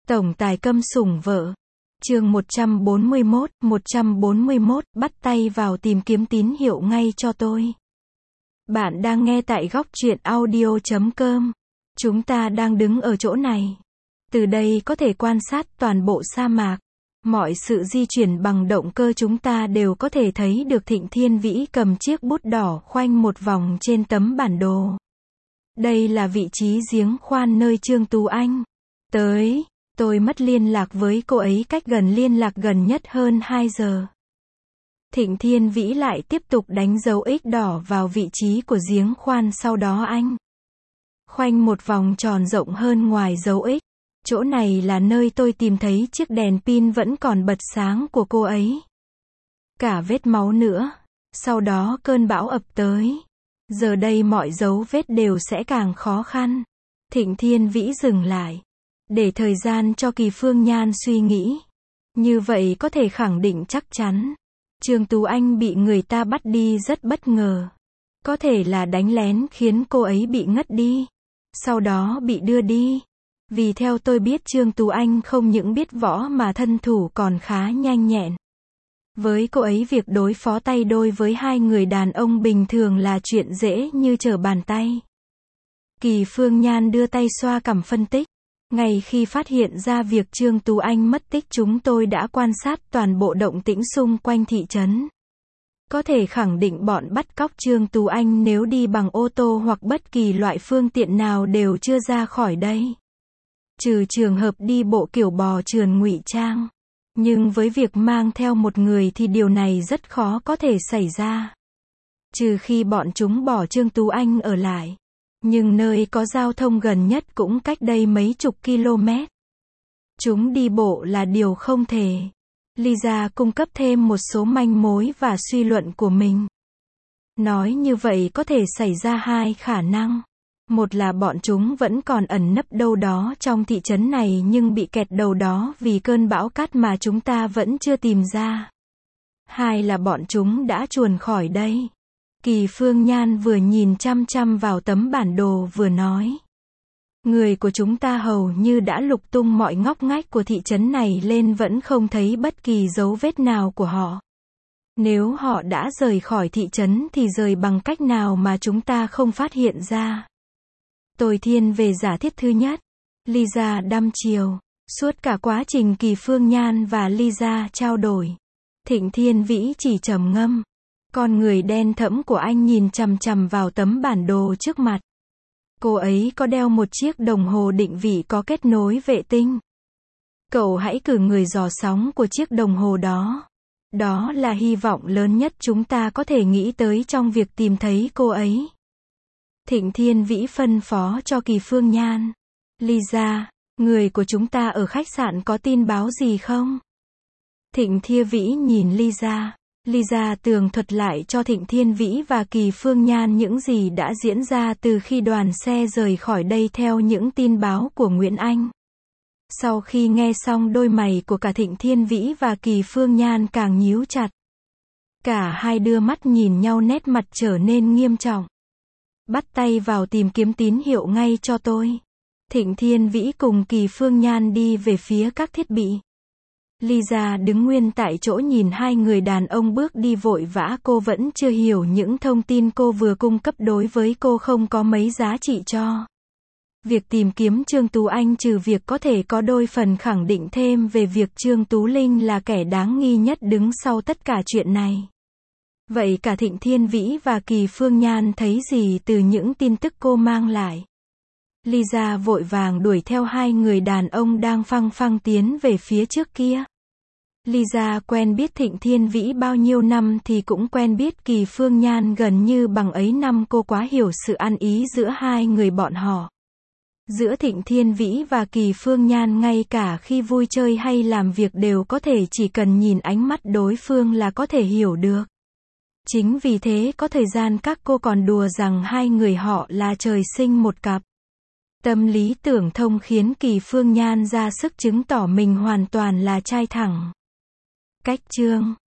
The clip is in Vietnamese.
Tổng tài câm sủng vợ. Chương 141, bắt tay vào tìm kiếm tín hiệu ngay cho tôi. Bạn đang nghe tại góc truyện audio.com. Chúng ta đang đứng ở chỗ này. Từ đây có thể quan sát toàn bộ sa mạc. Mọi sự di chuyển bằng động cơ chúng ta đều có thể thấy được. Thịnh Thiên Vĩ cầm chiếc bút đỏ khoanh một vòng trên tấm bản đồ. Đây là vị trí giếng khoan nơi Trương Tú Anh tới. Tôi mất liên lạc với cô ấy, cách liên lạc gần nhất hơn 2 giờ. Thịnh Thiên Vĩ lại tiếp tục đánh dấu X đỏ vào vị trí của giếng khoan, sau đó anh khoanh một vòng tròn rộng hơn ngoài dấu X. Chỗ này là nơi tôi tìm thấy chiếc đèn pin vẫn còn bật sáng của cô ấy. Cả vết máu nữa. Sau đó cơn bão ập tới. Giờ đây mọi dấu vết đều sẽ càng khó khăn. Thịnh Thiên Vĩ dừng lại, để thời gian cho Kỳ Phương Nhan suy nghĩ. Như vậy có thể khẳng định chắc chắn, Trương Tú Anh bị người ta bắt đi rất bất ngờ. Có thể là đánh lén khiến cô ấy bị ngất đi, sau đó bị đưa đi. Vì theo tôi biết, Trương Tú Anh không những biết võ mà thân thủ còn khá nhanh nhẹn. Với cô ấy, việc đối phó tay đôi với hai người đàn ông bình thường là chuyện dễ như trở bàn tay. Kỳ Phương Nhan đưa tay xoa cằm phân tích. Ngay khi phát hiện ra việc Trương Tú Anh mất tích, chúng tôi đã quan sát toàn bộ động tĩnh xung quanh thị trấn. Có thể khẳng định bọn bắt cóc Trương Tú Anh nếu đi bằng ô tô hoặc bất kỳ loại phương tiện nào đều chưa ra khỏi đây. Trừ trường hợp đi bộ kiểu bò trườn ngụy trang. Nhưng với việc mang theo một người thì điều này rất khó có thể xảy ra. Trừ khi bọn chúng bỏ Trương Tú Anh ở lại. Nhưng nơi có giao thông gần nhất cũng cách đây mấy chục km. Chúng đi bộ là điều không thể. Lisa cung cấp thêm một số manh mối và suy luận của mình. Nói như vậy có thể xảy ra hai khả năng. Một là bọn chúng vẫn còn ẩn nấp đâu đó trong thị trấn này nhưng bị kẹt đâu đó vì cơn bão cát mà chúng ta vẫn chưa tìm ra. Hai là bọn chúng đã chuồn khỏi đây. Kỳ Phương Nhan vừa nhìn chăm chăm vào tấm bản đồ vừa nói. Người của chúng ta hầu như đã lục tung mọi ngóc ngách của thị trấn này lên, vẫn không thấy bất kỳ dấu vết nào của họ. Nếu họ đã rời khỏi thị trấn thì rời bằng cách nào mà chúng ta không phát hiện ra? Tôi thiên về giả thiết thứ nhất. Lisa đăm chiêu. Suốt cả quá trình Kỳ Phương Nhan và Lisa trao đổi, Thịnh Thiên Vĩ chỉ trầm ngâm. Con người đen thẫm của anh nhìn chằm chằm vào tấm bản đồ trước mặt. Cô ấy có đeo một chiếc đồng hồ định vị có kết nối vệ tinh. Cậu hãy cử người dò sóng của chiếc đồng hồ đó. Đó là hy vọng lớn nhất chúng ta có thể nghĩ tới trong việc tìm thấy cô ấy. Thịnh Thiên Vĩ phân phó cho Kỳ Phương Nhan. Lisa, người của chúng ta ở khách sạn có tin báo gì không? Thịnh Thiên Vĩ nhìn Lisa. Lisa tường thuật lại cho Thịnh Thiên Vĩ và Kỳ Phương Nhan những gì đã diễn ra từ khi đoàn xe rời khỏi đây theo những tin báo của Nguyễn Anh. Sau khi nghe xong, đôi mày của cả Thịnh Thiên Vĩ và Kỳ Phương Nhan càng nhíu chặt. Cả hai đưa mắt nhìn nhau, nét mặt trở nên nghiêm trọng. Bắt tay vào tìm kiếm tín hiệu ngay cho tôi. Thịnh Thiên Vĩ cùng Kỳ Phương Nhan đi về phía các thiết bị. Lisa đứng nguyên tại chỗ nhìn hai người đàn ông bước đi vội vã. Cô vẫn chưa hiểu những thông tin cô vừa cung cấp đối với cô không có mấy giá trị cho việc tìm kiếm Trương Tú Anh, trừ việc có thể có đôi phần khẳng định thêm về việc Trương Tú Linh là kẻ đáng nghi nhất đứng sau tất cả chuyện này. Vậy cả Thịnh Thiên Vĩ và Kỳ Phương Nhan thấy gì từ những tin tức cô mang lại? Lisa vội vàng đuổi theo hai người đàn ông đang phăng phăng tiến về phía trước kia. Lisa quen biết Thịnh Thiên Vĩ bao nhiêu năm thì cũng quen biết Kỳ Phương Nhan gần như bằng ấy năm. Cô quá hiểu sự ăn ý giữa hai người bọn họ. Giữa Thịnh Thiên Vĩ và Kỳ Phương Nhan, ngay cả khi vui chơi hay làm việc đều có thể chỉ cần nhìn ánh mắt đối phương là có thể hiểu được. Chính vì thế có thời gian các cô còn đùa rằng hai người họ là trời sinh một cặp. Tâm lý tưởng thông khiến Kỳ Phương Nhan ra sức chứng tỏ mình hoàn toàn là trai thẳng. Cách chương